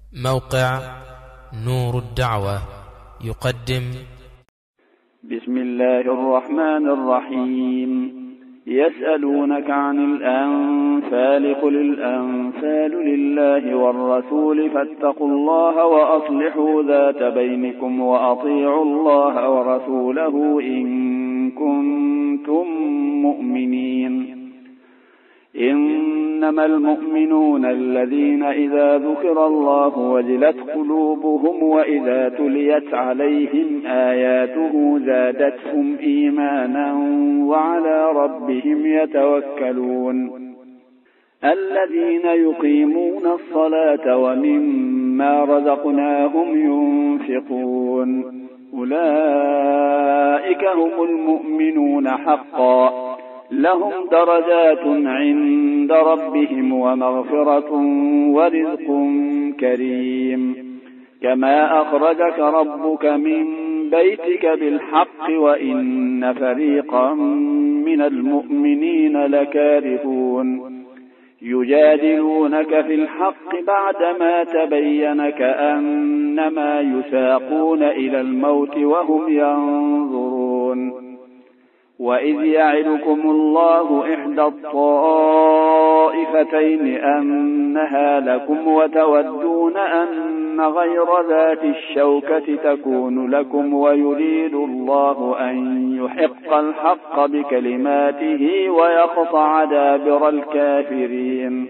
موقع نور الدعوة يقدم. بسم الله الرحمن الرحيم. يسألونك عن الأنفال قل الأنفال لله والرسول فاتقوا الله وأصلحوا ذات بينكم وأطيعوا الله ورسوله إن كنتم مؤمنين. إنما المؤمنون الذين إذا ذكر الله وجلت قلوبهم وإذا تليت عليهم آياته زادتهم إيمانا وعلى ربهم يتوكلون. الذين يقيمون الصلاة ومما رزقناهم ينفقون أولئك هم المؤمنون حقا لهم درجات عند ربهم ومغفرة ورزق كريم. كما أخرجك ربك من بيتك بالحق وإن فريقا من المؤمنين لكارهون. يجادلونك في الحق بعدما تبين كأنما يساقون إلى الموت وهم ينظرون. وإذ يعدكم الله إحدى الطائفتين أنها لكم وتودون أن غير ذات الشوكة تكون لكم ويريد الله أن يحق الحق بكلماته ويقطع دابر الكافرين.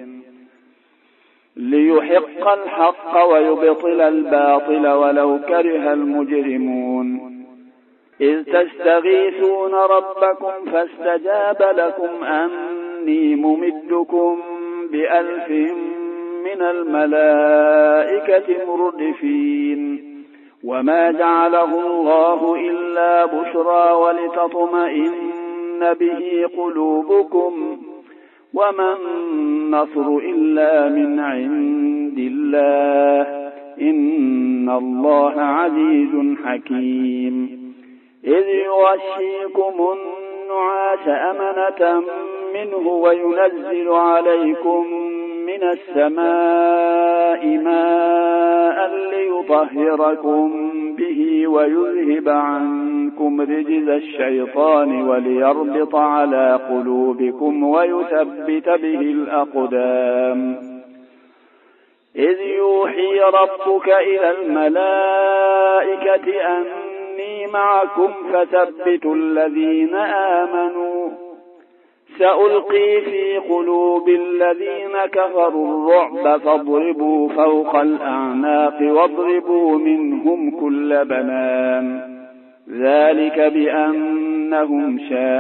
ليحق الحق ويبطل الباطل ولو كره المجرمون. إذ تستغيثون ربكم فاستجاب لكم أني ممدكم ب1000 من الملائكة مردفين. وما جعله الله إلا بشرى ولتطمئن به قلوبكم وما النصر إلا من عند الله إن الله عزيز حكيم. إذ يغشيكم النعاس أمنة منه وينزل عليكم من السماء ماء ليطهركم به ويذهب عنكم رجز الشيطان وليربط على قلوبكم ويثبت به الأقدام. إذ يوحي ربك إلى الملائكة أني معكم فثبتوا الذين آمنوا. سألقي في قلوب الذين كفروا الرعب فاضربوا فوق الأعناق واضربوا منهم كل بنان. ذلك بأنهم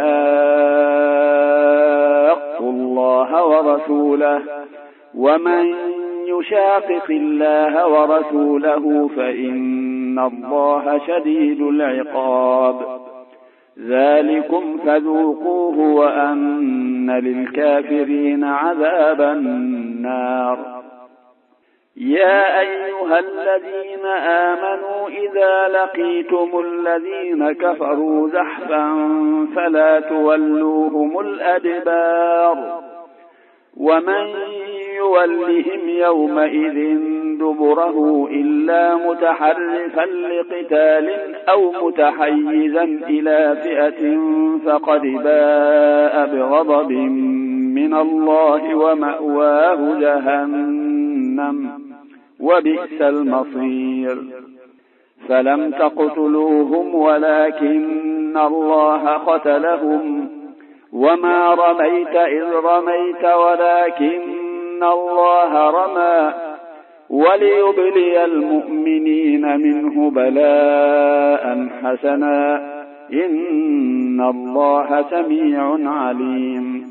شاقوا الله ورسوله ومن يشاقق الله ورسوله فإن الله شديد العقاب. ذلكم فذوقوه وأن للكافرين عذاب النار. يا أيها الذين آمنوا إذا لقيتم الذين كفروا زحفا فلا تولوهم الأدبار. ومن يولهم يومئذ دبره إلا متحرفا لقتال أو متحيزا إلى فئة فقد باء بغضب من الله ومأواه جهنم وبئس المصير. فلم تقتلوهم ولكن الله قتلهم وما رميت إذ رميت ولكن الله رمى وليبلي المؤمنين منه بلاء حسنا إن الله سميع عليم.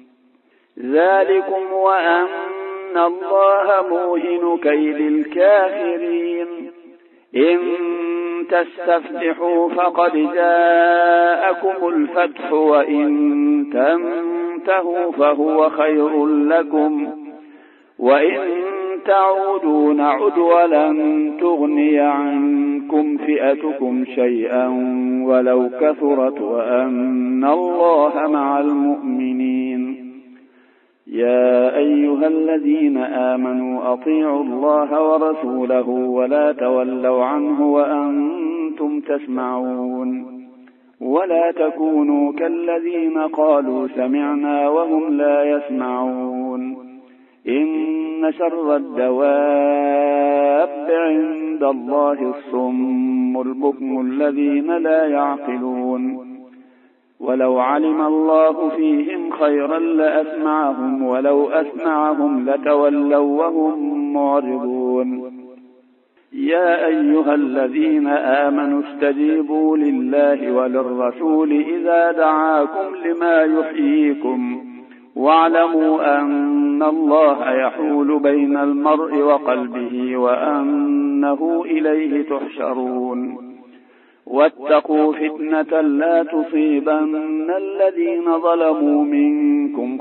ذلكم وأن الله موهن كيد الكافرين. إن تستفتحوا فقد جاءكم الفتح وإن تنتهوا فهو خير لكم وإن تعودوا نعد ولن تغني عنكم فئتكم شيئا ولو كثرت وأن الله مع المؤمنين. يا أيها الذين آمنوا أطيعوا الله ورسوله ولا تولوا عنه وأنتم تسمعون ولا تكونوا كالذين قالوا سمعنا وهم لا يسمعون إن شر الدواب عند الله الصم البكم الذين لا يعقلون ولو علم الله فيهم خيرا لأسمعهم ولو أسمعهم لتولوا وهم معرضون يا أيها الذين آمنوا استجيبوا لله وللرسول إذا دعاكم لما يحييكم واعلموا أن الله يحول بين المرء وقلبه وأنه إليه تحشرون واتقوا فتنة لا تصيبن الذين ظلموا منكم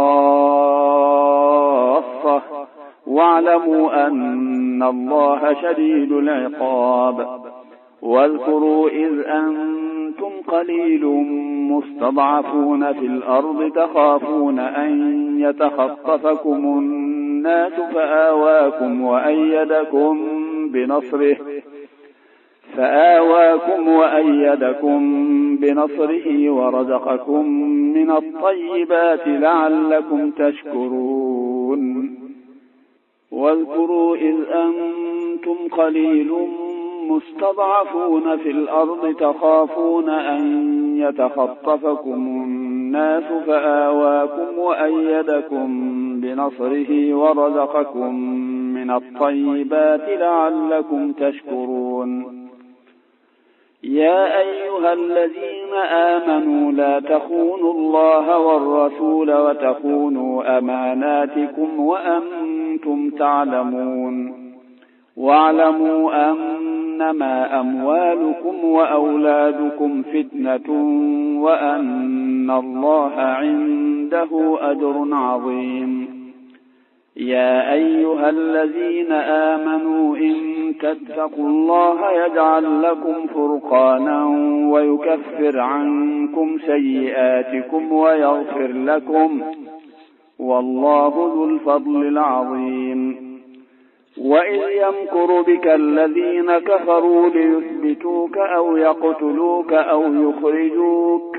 خاصة واعلموا أن الله شديد العقاب واذكروا إذ أنتم قليل مستضعفون في الأرض تخافون أن يتخطفكم الناس فآواكم وأيدكم بنصره ورزقكم من الطيبات لعلكم تشكرون واذكروا إذ أنتم قليل مستضعفون في الأرض تخافون أن يتخطفكم الناس فآواكم وأيدكم بنصره ورزقكم من الطيبات لعلكم تشكرون يا أيها الذين آمنوا لا تخونوا الله والرسول وتخونوا أماناتكم وأنتم تعلمون واعلموا أنما أموالكم وأولادكم فتنة وأن الله عنده أجر عظيم يا أيها الذين آمنوا إن تتقوا الله يجعل لكم فرقانا ويكفر عنكم سيئاتكم ويغفر لكم والله ذو الفضل العظيم وإذ يمكر بك الذين كفروا ليثبتوك أو يقتلوك أو يخرجوك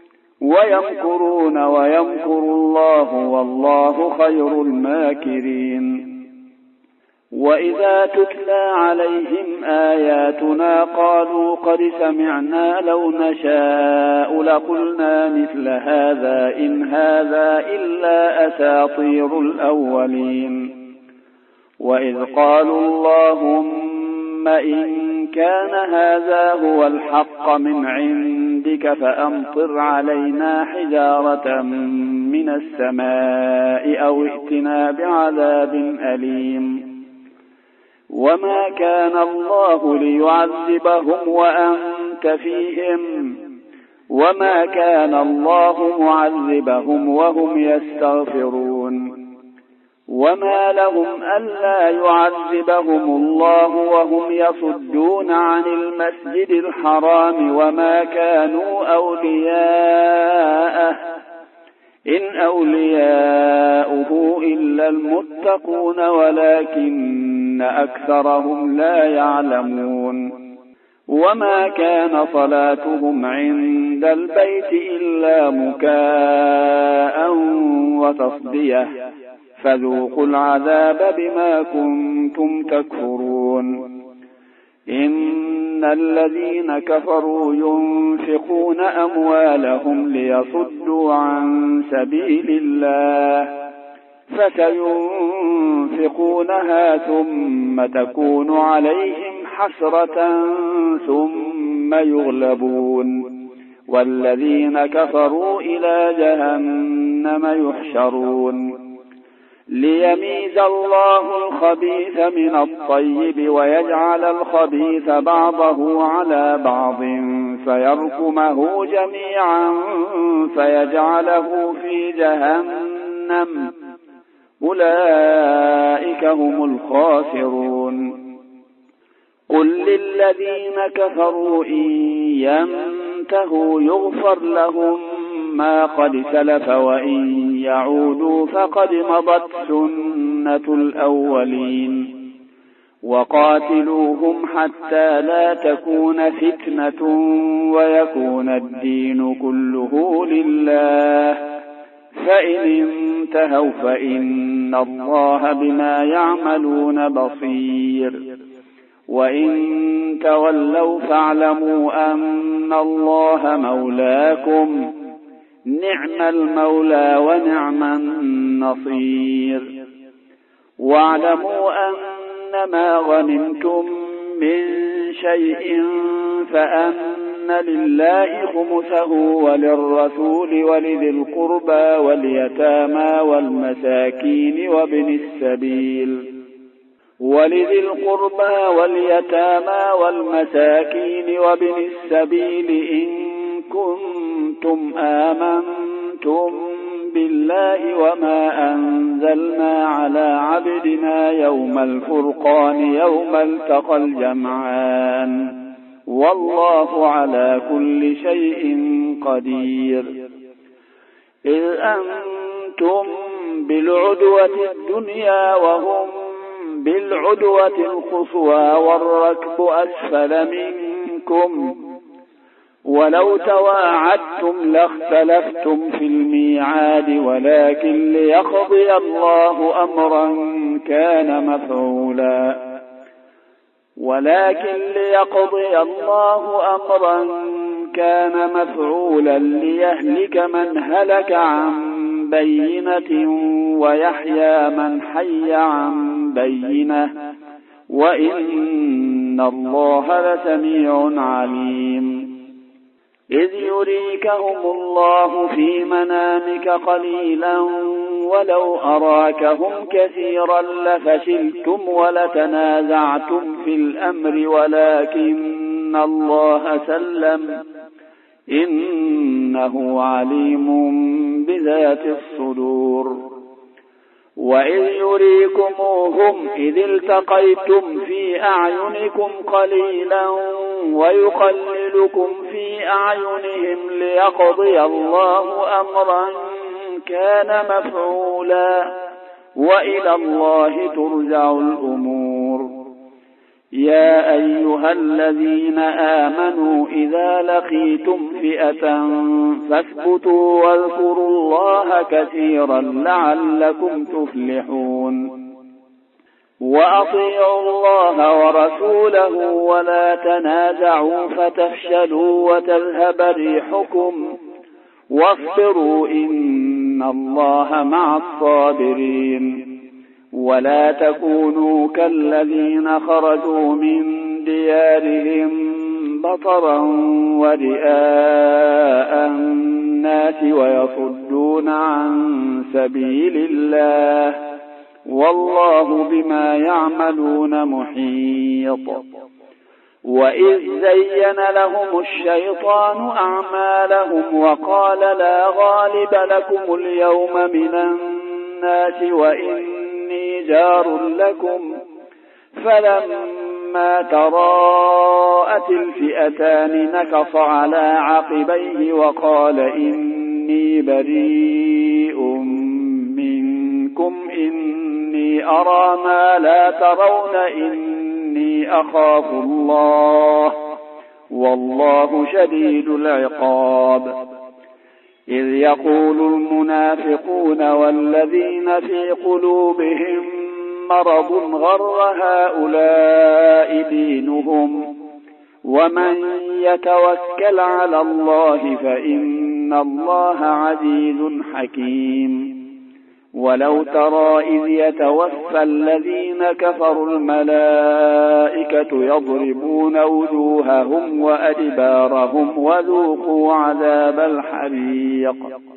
ويمكرون ويمكر الله والله خير الماكرين وإذا تتلى عليهم آياتنا قالوا قد سمعنا لو نشاء لقلنا مثل هذا إن هذا إلا أساطير الأولين وإذ قالوا اللهم إن كان هذا هو الحق من عندك فأمطر علينا حجارة من السماء أو ائتنا بعذاب أليم وما كان الله ليعذبهم وأنت فيهم وما كان الله معذبهم وهم يستغفرون وما لهم ألا يعذبهم الله وهم يصدون عن المسجد الحرام وما كانوا أولياءه إن أولياؤه إلا المتقون ولكن أكثرهم لا يعلمون وما كان صلاتهم عند البيت إلا مكاء وتصدية فذوقوا العذاب بما كنتم تكفرون إن الذين كفروا ينفقون أموالهم ليصدوا عن سبيل الله فسينفقونها ثم تكون عليهم حسرة ثم يغلبون والذين كفروا إلى جهنم يحشرون ليميز الله الخبيث من الطيب ويجعل الخبيث بعضه على بعض فيركمه جميعا فيجعله في جهنم أولئك هم الخاسرون قل للذين كفروا إن ينتهوا يغفر لهم ما قد سلف وإن يعودوا فقد مضت سنة الأولين وقاتلوهم حتى لا تكون فتنة ويكون الدين كله لله فإن انتهوا فإن الله بما يعملون بصير وإن تولوا فاعلموا أن الله مولاكم نعم المولى ونعم النصير واعلموا أنما غنمتم من شيء فأن لله خمسه وللرسول ولذي القربى واليتامى والمساكين وابن السبيل إن كنتم آمنتم بالله وما أنزلنا على عبدنا يوم الفرقان يوم التقى الجمعان والله على كل شيء قدير إذ أنتم بالعدوة الدنيا وهم بالعدوة القصوى والركب أسفل منكم ولو تواعدتم لاختلفتم في الميعاد ولكن ليقضي الله أمرا كان مفعولا ليهلك من هلك عن بينة ويحيى من حي عن بينة وإن الله لسميع عليم إذ يريكهم الله في منامك قليلا ولو أراكهم كثيرا لفشلتم ولتنازعتم في الأمر ولكن الله سلم إنه عليم بذات الصدور وإذ يريكموهم إذ التقيتم في أعينكم قليلا ويقللكم في أعينهم ليقضي الله أمرا كان مفعولا وإلى الله ترجع الأمور يا أيها الذين آمنوا إذا لقيتم فئة فاثبتوا واذكروا الله كثيرا لعلكم تفلحون وأطيعوا الله ورسوله ولا تنازعوا فتفشلوا وتذهب ريحكم واصبروا إن الله مع الصابرين ولا تكونوا كالذين خرجوا من ديارهم بطرا ورئاء الناس ويصدون عن سبيل الله والله بما يعملون محيط وإذ زين لهم الشيطان أعمالهم وقال لا غالب لكم اليوم من الناس وإني جار لكم فلما تراءت الفئتان نكص على عقبيه وقال إني بريء منكم إني أرى ما لا ترون إني أخاف الله والله شديد العقاب إذ يقول المنافقون والذين في قلوبهم مرض غر هؤلاء دينهم ومن يتوكل على الله فإن الله عزيز حكيم ولو ترى إذ يتوفى الذين كفروا الملائكة يضربون وجوههم وأدبارهم وذوقوا عذاب الحريق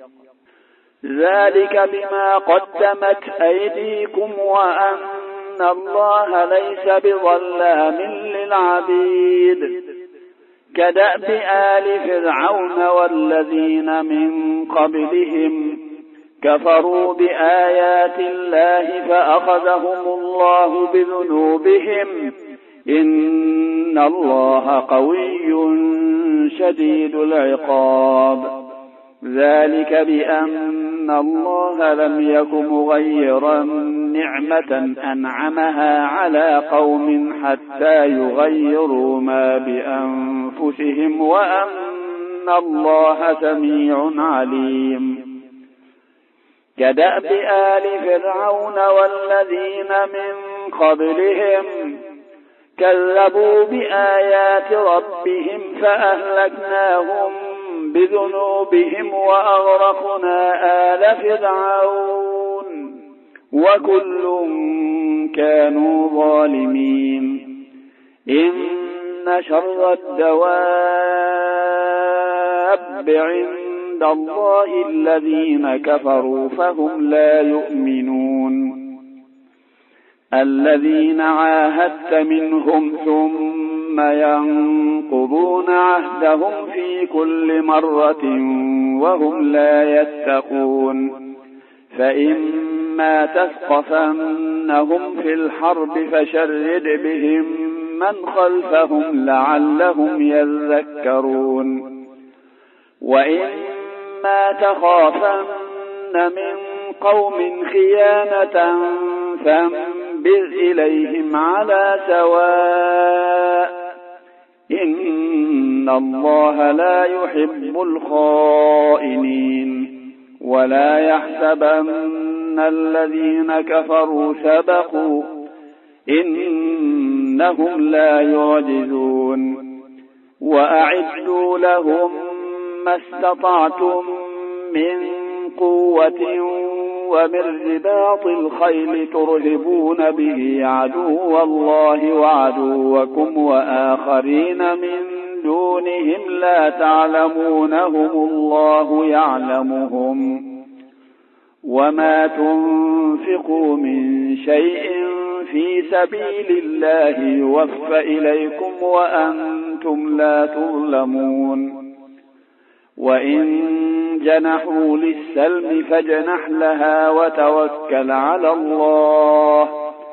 ذلك بما قدمت أيديكم وأن الله ليس بظلام للعبيد كدأب آل فرعون والذين من قبلهم كفروا بآيات الله فأخذهم الله بذنوبهم إن الله قوي شديد العقاب ذلك بأن الله لم يك مغيرا نعمة أنعمها على قوم حتى يغيروا ما بأنفسهم وأن الله سميع عليم. كدأب آل فرعون والذين من قبلهم كذبوا بآيات ربهم فأهلكناهم بذنوبهم وأغرقنا آل فرعون وكل كانوا ظالمين. إن شر الدواب عند الله الذين كفروا فهم لا يؤمنون. الذين عاهدت منهم ثم ينقضون عهدهم في كل مرة وهم لا يتقون. فإما تثقفنهم في الحرب فشرد بهم من خلفهم لعلهم يذكرون. وإما تخافن من قوم خيانة فانبذ إليهم على سواء إن الله لا يحب الخائنين. ولا يحسبن الذين كفروا سبقوا إنهم لا يعجزون. وأعدوا لهم ما استطعتم من قوة ومن رباط الخيل ترهبون به عدو الله وعدوكم وآخرين من دونهم لا تعلمونهم الله يعلمهم. وما تنفقوا من شيء في سبيل الله يوفى إليكم وأنتم لا تظلمون. وإن جنحوا للسلم فاجنح لها وتوكل على الله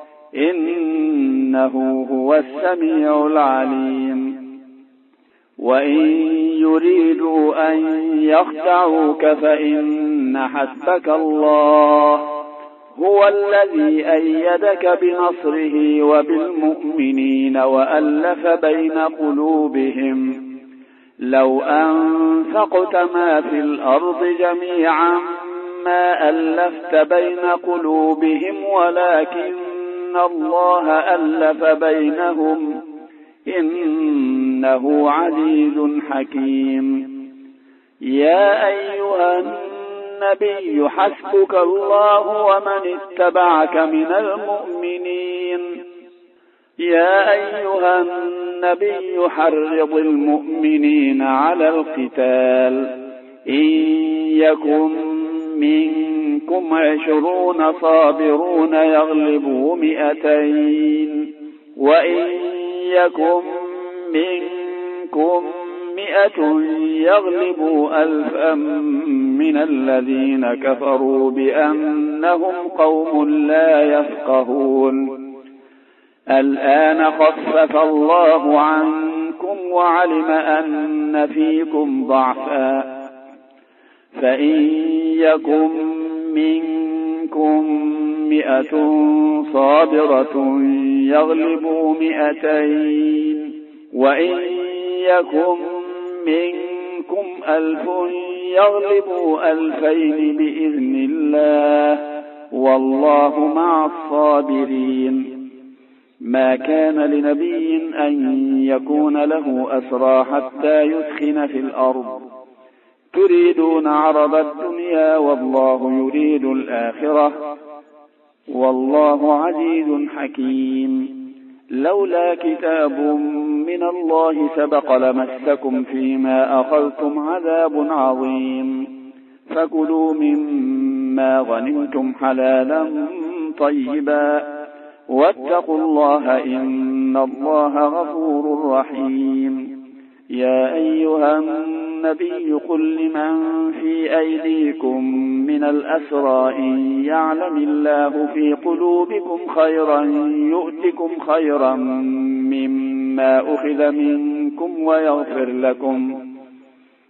إنه هو السميع العليم. وإن يريدوا أن يخدعوك فإن حسبك الله هو الذي أيدك بنصره وبالمؤمنين وألف بين قلوبهم. لو أنفقت ما في الأرض جميعا ما ألفت بين قلوبهم ولكن الله ألف بينهم إنه عزيز حكيم. يا أيها النبي حسبك الله ومن اتبعك من المؤمنين. يا أيها النبي حرض المؤمنين على القتال إن يكن منكم 20 صابرون يغلبوا 200 وإن يكن منكم 100 يغلبوا 1000 من الذين كفروا بأنهم قوم لا يفقهون. الآن خفف الله عنكم وعلم أن فيكم ضعفا فإن يكن منكم 100 صابرة يغلبوا 200 وإن يكن منكم 1000 يغلبوا 2000 بإذن الله والله مع الصابرين. ما كان لنبي أن يكون له أسرى حتى يثخن في الأرض تريدون عرض الدنيا والله يريد الآخرة والله عزيز حكيم. لولا كتاب من الله سبق لمسكم فيما أخذتم عذاب عظيم. فكلوا مما غنمتم حلالا طيبا واتقوا الله إن الله غفور رحيم. يا أيها النبي قل لمن في أيديكم من الأسرى إن يعلم الله في قلوبكم خيرا يؤتكم خيرا مما أخذ منكم ويغفر لكم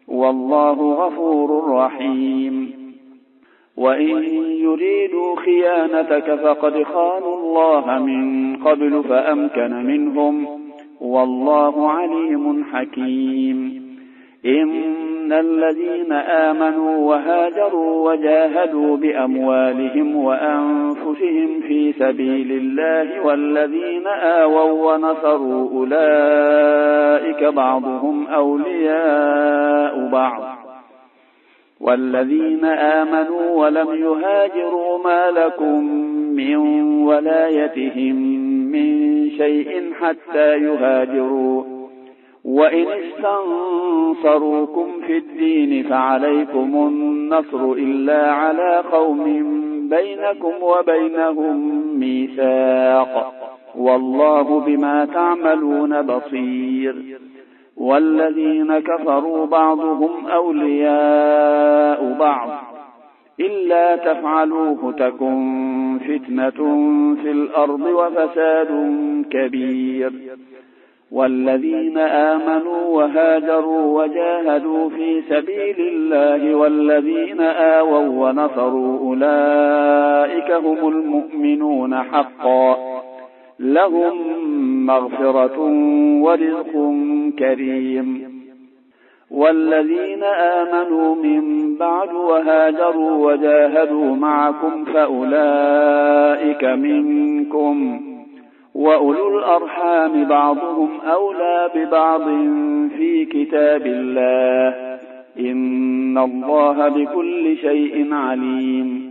والله غفور رحيم وإن يريدوا خيانتك فقد خانوا الله من قبل فأمكن منهم والله عليم حكيم إن الذين آمنوا وهاجروا وجاهدوا بأموالهم وأنفسهم في سبيل الله والذين آووا ونصروا أولئك بعضهم أولياء بعض والذين آمنوا ولم يهاجروا ما لكم من ولايتهم من شيء حتى يهاجروا وإن استنصروكم في الدين فعليكم النصر إلا على قوم بينكم وبينهم ميثاق والله بما تعملون بصير والذين كفروا بعضهم أولياء بعض إلا تفعلوه تكن فتنة في الأرض وفساد كبير والذين آمنوا وهاجروا وجاهدوا في سبيل الله والذين آووا ونصروا أولئك هم المؤمنون حقا لهم مغفرة ورزق كريم والذين آمنوا من بعد وهاجروا وجاهدوا معكم فأولئك منكم وأولو الأرحام بعضهم أولى ببعض في كتاب الله إن الله بكل شيء عليم